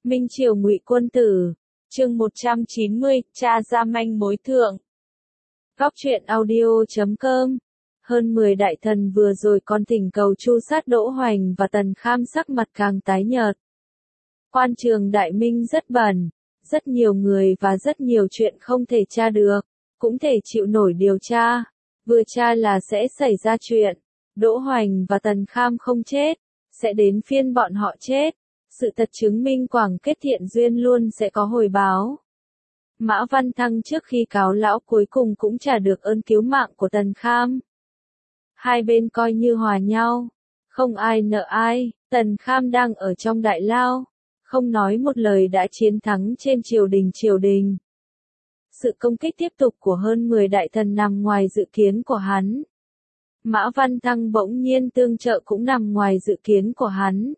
Minh Triều Ngụy Quân Tử, chương 190, tra ra manh mối thượng. Góc truyện audio.com. Hơn 10 đại thần vừa rồi còn thỉnh cầu tru sát Đỗ Hoành và Tần Kham sắc mặt càng tái nhợt. Quan trường Đại Minh rất bẩn, rất nhiều người và rất nhiều chuyện không thể tra được, cũng thể chịu nổi điều tra. Vừa tra là sẽ xảy ra chuyện, Đỗ Hoành và Tần Kham không chết, sẽ đến phiên bọn họ chết. Sự thật chứng minh Quảng kết thiện duyên luôn sẽ có hồi báo. Mã Văn Thăng trước khi cáo lão cuối cùng cũng trả được ơn cứu mạng của Tần Kham. Hai bên coi như hòa nhau, không ai nợ ai. Tần Kham đang ở trong đại lao, không nói một lời đã chiến thắng trên triều đình. Sự công kích tiếp tục của hơn 10 đại thần nằm ngoài dự kiến của hắn. Mã Văn Thăng bỗng nhiên tương trợ cũng nằm ngoài dự kiến của hắn.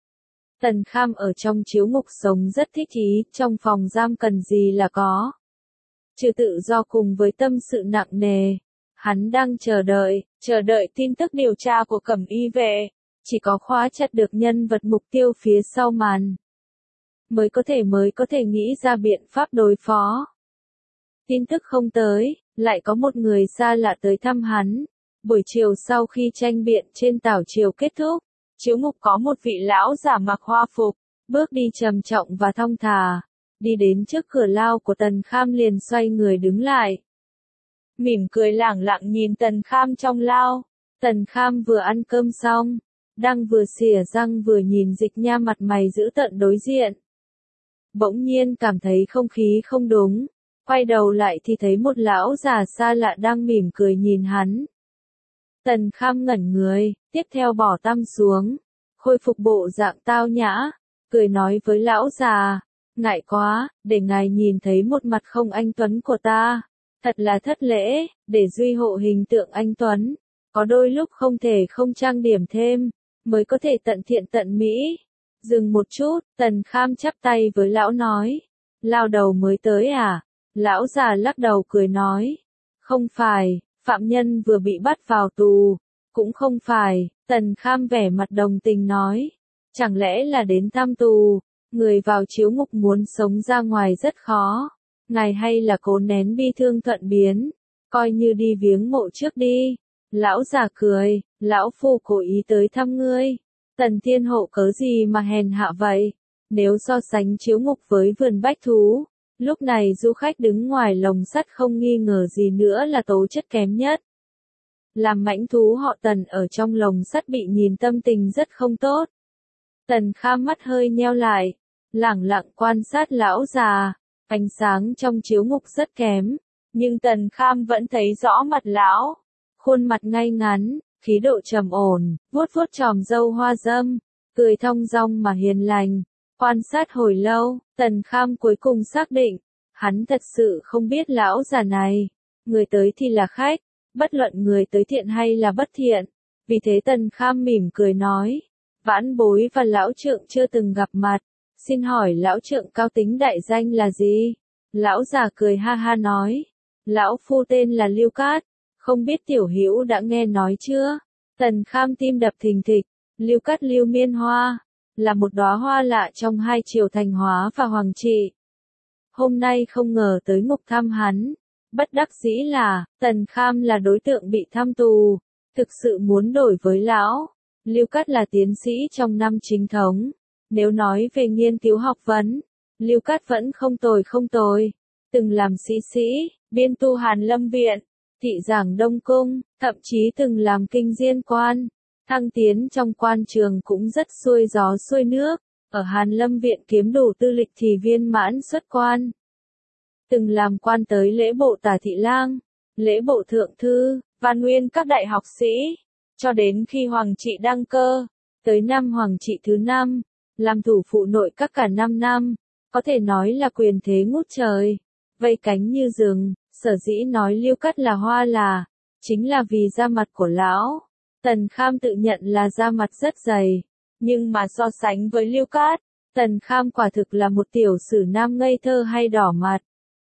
Tần Kham ở trong chiếu ngục sống rất thích ý, trong phòng giam cần gì là có. Trừ tự do cùng với tâm sự nặng nề, hắn đang chờ đợi tin tức điều tra của Cẩm Y về, chỉ có khóa chặt được nhân vật mục tiêu phía sau màn. Mới có thể nghĩ ra biện pháp đối phó. Tin tức không tới, lại có một người xa lạ tới thăm hắn. Buổi chiều sau khi tranh biện trên tảo triều kết thúc, chiếu ngục có một vị lão giả mặc hoa phục, bước đi trầm trọng và thong thả, đi đến trước cửa lao của Tần Kham liền xoay người đứng lại. Mỉm cười lẳng lặng nhìn Tần Kham trong lao. Tần Kham vừa ăn cơm xong, đang vừa xỉa răng vừa nhìn Dịch Nha mặt mày dữ tợn đối diện. Bỗng nhiên cảm thấy không khí không đúng, quay đầu lại thì thấy một lão già xa lạ đang mỉm cười nhìn hắn. Tần Kham ngẩn người, tiếp theo bỏ tăm xuống, khôi phục bộ dạng tao nhã, cười nói với lão già, ngại quá, để ngài nhìn thấy một mặt không anh tuấn của ta, thật là thất lễ, để duy hộ hình tượng anh tuấn, có đôi lúc không thể không trang điểm thêm, mới có thể tận thiện tận mỹ. Dừng một chút, Tần Kham chắp tay với lão nói, lao đầu mới tới à? Lão già lắc đầu cười nói, không phải. Phạm nhân vừa bị bắt vào tù, cũng không phải. Tần Kham vẻ mặt đồng tình nói, chẳng lẽ là đến thăm tù, người vào chiếu ngục muốn sống ra ngoài rất khó, ngài hay là cố nén bi thương thuận biến, coi như đi viếng mộ trước đi. Lão già cười, lão phu cố ý tới thăm ngươi, Tần Thiên Hộ cớ gì mà hèn hạ vậy, nếu so sánh chiếu ngục với vườn bách thú. Lúc này du khách đứng ngoài lồng sắt không nghi ngờ gì nữa là tố chất kém nhất. Làm mãnh thú họ Tần ở trong lồng sắt bị nhìn tâm tình rất không tốt. Tần Kham mắt hơi nheo lại, lẳng lặng quan sát lão già, ánh sáng trong chiếu ngục rất kém, nhưng Tần Kham vẫn thấy rõ mặt lão, khuôn mặt ngay ngắn, khí độ trầm ổn, vuốt vuốt chòm râu hoa râm, cười thong dong mà hiền lành. Quan sát hồi lâu, Tần Kham cuối cùng xác định, hắn thật sự không biết lão già này. Người tới thì là khách, bất luận người tới thiện hay là bất thiện. Vì thế Tần Kham mỉm cười nói, vãn bối và lão trượng chưa từng gặp mặt, xin hỏi lão trượng cao tính đại danh là gì? Lão già cười ha ha nói, lão phu tên là Lưu Cát, không biết tiểu hữu đã nghe nói chưa? Tần Kham tim đập thình thịch, Lưu Cát Lưu Miên Hoa là một đóa hoa lạ trong hai triều Thành Hóa và Hoàng Trị. Hôm nay không ngờ tới ngục thăm hắn, bất đắc dĩ là, Tần Kham là đối tượng bị thăm tù, thực sự muốn đổi với lão. Lưu Cát là tiến sĩ trong năm chính thống, nếu nói về nghiên cứu học vấn, Lưu Cát vẫn không tồi, từng làm sĩ, biên tu Hàn Lâm Viện, thị giảng Đông Cung, thậm chí từng làm kinh diên quan. Thăng tiến trong quan trường cũng rất xuôi gió xuôi nước, ở Hàn Lâm Viện kiếm đủ tư lịch thì viên mãn xuất quan. Từng làm quan tới lễ bộ tả thị lang, lễ bộ thượng thư, văn nguyên các đại học sĩ, cho đến khi Hoàng Trị đăng cơ, tới năm Hoàng Trị thứ 5, làm thủ phụ nội các cả 5 năm, có thể nói là quyền thế ngút trời, vây cánh như rừng. Sở dĩ nói Lưu Cát là hoa là, chính là vì da mặt của lão. Tần Kham tự nhận là da mặt rất dày, nhưng mà so sánh với Lưu Cát, Tần Kham quả thực là một tiểu sử nam ngây thơ hay đỏ mặt.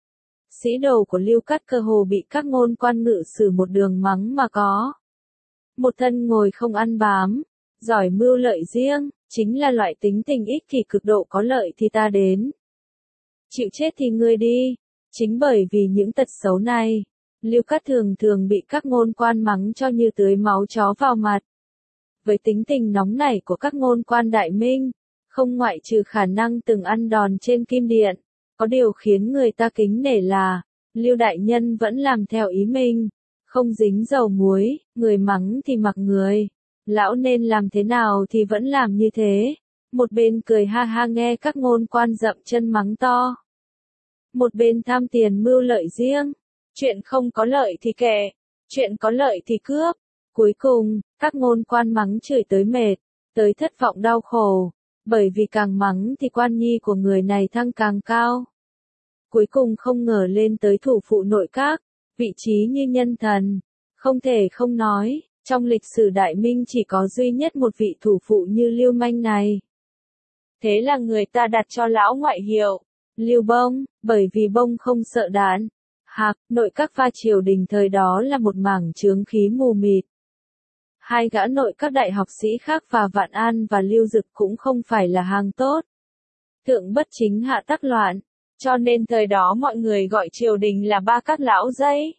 Sĩ đồ của Lưu Cát cơ hồ bị các ngôn quan ngự sử một đường mắng mà có. Một thân ngồi không ăn bám, giỏi mưu lợi riêng, chính là loại tính tình ích kỷ cực độ, có lợi thì ta đến. Chịu chết thì ngươi đi. Chính bởi vì những tật xấu này, Lưu Cát thường thường bị các ngôn quan mắng cho như tưới máu chó vào mặt. Với tính tình nóng nảy của các ngôn quan Đại Minh, không ngoại trừ khả năng từng ăn đòn trên kim điện, có điều khiến người ta kính nể là, Lưu đại nhân vẫn làm theo ý mình, không dính dầu muối, người mắng thì mặc người. Lão nên làm thế nào thì vẫn làm như thế. Một bên cười ha ha nghe các ngôn quan dậm chân mắng to. Một bên tham tiền mưu lợi riêng. Chuyện không có lợi thì kệ, chuyện có lợi thì cướp. Cuối cùng, các ngôn quan mắng chửi tới mệt, tới thất vọng đau khổ. Bởi vì càng mắng thì quan nhi của người này thăng càng cao. Cuối cùng không ngờ lên tới thủ phụ nội các, vị trí như nhân thần. Không thể không nói, trong lịch sử Đại Minh chỉ có duy nhất một vị thủ phụ như Lưu Manh này. Thế là người ta đặt cho lão ngoại hiệu, Lưu Bông, bởi vì bông không sợ đạn. Hạc, nội các và triều đình thời đó là một mảng chướng khí mù mịt. Hai gã nội các đại học sĩ khác và Vạn An và Lưu Dực cũng không phải là hàng tốt. Thượng bất chính hạ tắc loạn, cho nên thời đó mọi người gọi triều đình là ba các lão dây.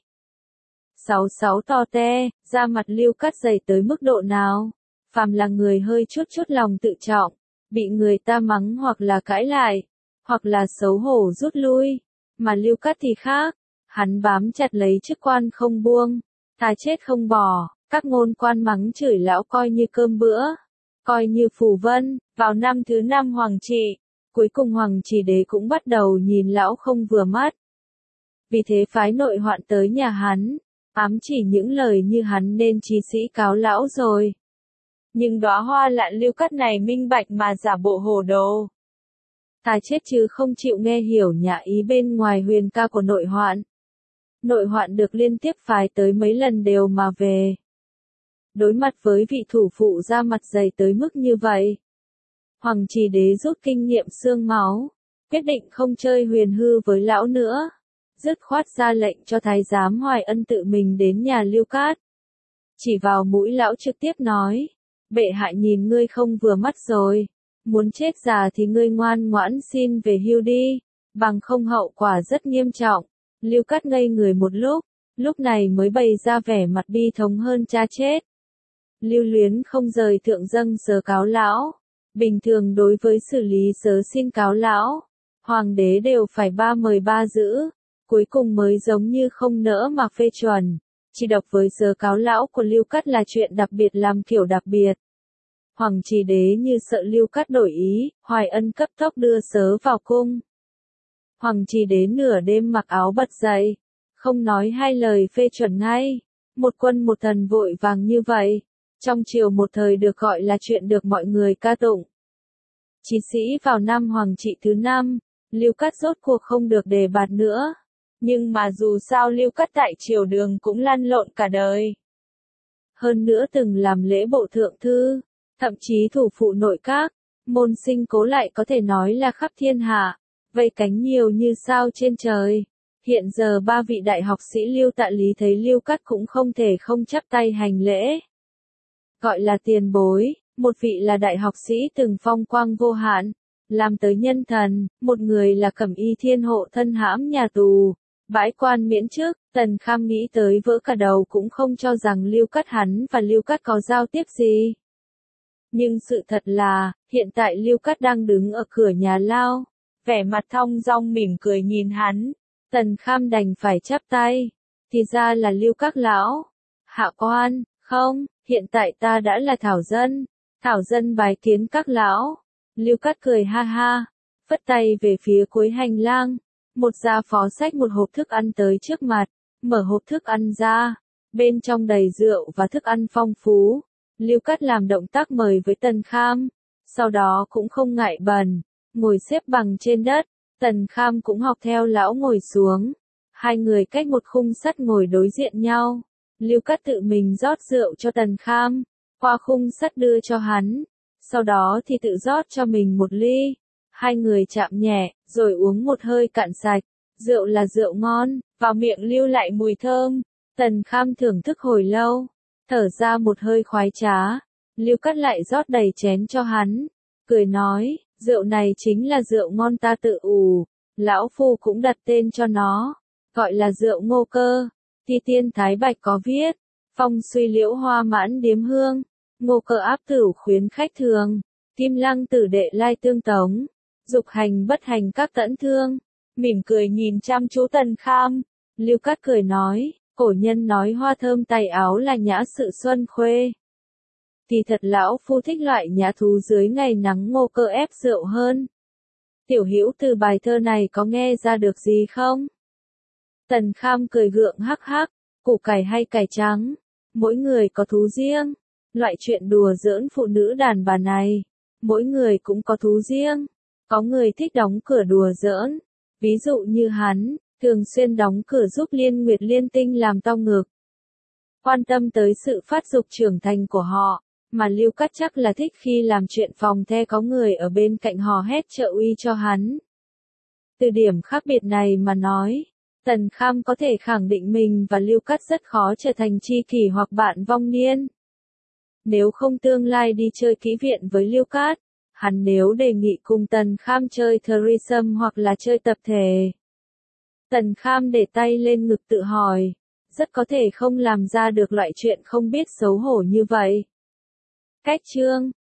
66 to te, da mặt Lưu Cát dày tới mức độ nào? Phàm là người hơi chút lòng tự trọng, bị người ta mắng hoặc là cãi lại, hoặc là xấu hổ rút lui, mà Lưu Cát thì khác, hắn bám chặt lấy chức quan không buông, thà chết không bỏ. Các ngôn quan mắng chửi lão coi như cơm bữa, coi như phù vân. Vào năm thứ 5 Hoàng trị, cuối cùng Hoàng Chỉ Đế cũng bắt đầu nhìn lão không vừa mắt. Vì thế phái nội hoạn tới nhà hắn, ám chỉ những lời như hắn nên trí sĩ cáo lão rồi. Nhưng đóa hoa lạn Lưu Cát này minh bạch mà giả bộ hồ đồ. Thà chết chứ không chịu nghe hiểu nhã ý bên ngoài huyền ca của nội hoạn. Nội hoạn được liên tiếp phái tới mấy lần đều mà về. Đối mặt với vị thủ phụ da mặt dày tới mức như vậy, Hoàng Chỉ Đế rút kinh nghiệm xương máu, quyết định không chơi huyền hư với lão nữa, dứt khoát ra lệnh cho thái giám Hoài Ân tự mình đến nhà Lưu Cát. Chỉ vào mũi lão trực tiếp nói, bệ hạ nhìn ngươi không vừa mắt rồi, muốn chết già thì ngươi ngoan ngoãn xin về hưu đi, bằng không hậu quả rất nghiêm trọng. Lưu Cát ngây người một lúc này mới bày ra vẻ mặt bi thống hơn cha chết. Lưu Luyến không rời thượng dâng sớ cáo lão. Bình thường đối với xử lý sớ xin cáo lão, hoàng đế đều phải ba mời ba giữ, cuối cùng mới giống như không nỡ mà phê chuẩn. Chỉ độc với sớ cáo lão của Lưu Cát là chuyện đặc biệt làm kiểu đặc biệt. Hoàng Chỉ Đế như sợ Lưu Cát đổi ý, Hoài Ân cấp tốc đưa sớ vào cung. Hoàng Chỉ Đế nửa đêm mặc áo bật dậy, không nói hai lời phê chuẩn ngay. Một quân một thần vội vàng như vậy, trong triều một thời được gọi là chuyện được mọi người ca tụng. Chí sĩ vào năm Hoàng trị thứ 5, Lưu Cát rốt cuộc không được đề bạt nữa. Nhưng mà dù sao Lưu Cát tại triều đường cũng lăn lộn cả đời. Hơn nữa từng làm lễ bộ thượng thư, thậm chí thủ phụ nội các, môn sinh cố lại có thể nói là khắp thiên hạ, vây cánh nhiều như sao trên trời. Hiện giờ ba vị đại học sĩ Lưu Tạ Lý thấy Lưu Cát cũng không thể không chắp tay hành lễ. Gọi là tiền bối, một vị là đại học sĩ từng phong quang vô hạn, làm tới nhân thần, một người là cẩm y thiên hộ thân hãm nhà tù, bãi quan miễn chức. Tần Kham nghĩ tới vỡ cả đầu cũng không cho rằng Lưu Cát hắn và Lưu Cát có giao tiếp gì. Nhưng sự thật là, hiện tại Lưu Cát đang đứng ở cửa nhà lao, vẻ mặt thong dong mỉm cười nhìn hắn. Tần Kham đành phải chắp tay, thì ra là Lưu Cát lão. Hạ quan, không, hiện tại ta đã là Thảo dân bái kiến các lão. Lưu Cát cười ha ha, phất tay về phía cuối hành lang. Một gia phó xách một hộp thức ăn tới trước mặt, mở hộp thức ăn ra, bên trong đầy rượu và thức ăn phong phú. Lưu Cát làm động tác mời với Tần Kham, sau đó cũng không ngại bần, ngồi xếp bằng trên đất. Tần Kham cũng học theo lão ngồi xuống. Hai người cách một khung sắt ngồi đối diện nhau. Lưu Cát tự mình rót rượu cho Tần Kham, qua khung sắt đưa cho hắn. Sau đó thì tự rót cho mình một ly. Hai người chạm nhẹ, rồi uống một hơi cạn sạch. Rượu là rượu ngon, vào miệng lưu lại mùi thơm. Tần Kham thưởng thức hồi lâu, thở ra một hơi khoái trá. Lưu Cát lại rót đầy chén cho hắn. cười nói, rượu này chính là rượu ngon ta tự ủ, lão phu cũng đặt tên cho nó, gọi là rượu Ngô Cơ. Ti Tiên Thái Bạch có viết, phong suy liễu hoa mãn điếm hương, Ngô Cơ áp tửu khuyến khách thường, Kim Lăng tử đệ lai tương tống, dục hành bất hành các tẫn thương. Mỉm cười nhìn chăm chú Tần Kham, Lưu Cát cười nói, cổ nhân nói hoa thơm tay áo là nhã sự xuân khuê. Thì thật lão phu thích loại nhã thú dưới ngày nắng Ngô Cơ ép rượu hơn. Tiểu Hữu từ bài thơ này có nghe ra được gì không? Tần Kham cười gượng hắc hắc, củ cải hay cải trắng, mỗi người có thú riêng. Loại chuyện đùa giỡn phụ nữ đàn bà này, mỗi người cũng có thú riêng. Có người thích đóng cửa đùa giỡn, ví dụ như hắn, thường xuyên đóng cửa giúp Liên Nguyệt Liên Tinh làm to ngực. Quan tâm tới sự phát dục trưởng thành của họ, mà Lưu Cát chắc là thích khi làm chuyện phòng the có người ở bên cạnh hò hét trợ uy cho hắn. Từ điểm khác biệt này mà nói, Tần Kham có thể khẳng định mình và Lưu Cát rất khó trở thành tri kỷ hoặc bạn vong niên. Nếu không tương lai đi chơi kỹ viện với Lưu Cát, hắn nếu đề nghị cùng Tần Kham chơi threesome hoặc là chơi tập thể. Tần Kham để tay lên ngực tự hỏi, rất có thể không làm ra được loại chuyện không biết xấu hổ như vậy. Cách chương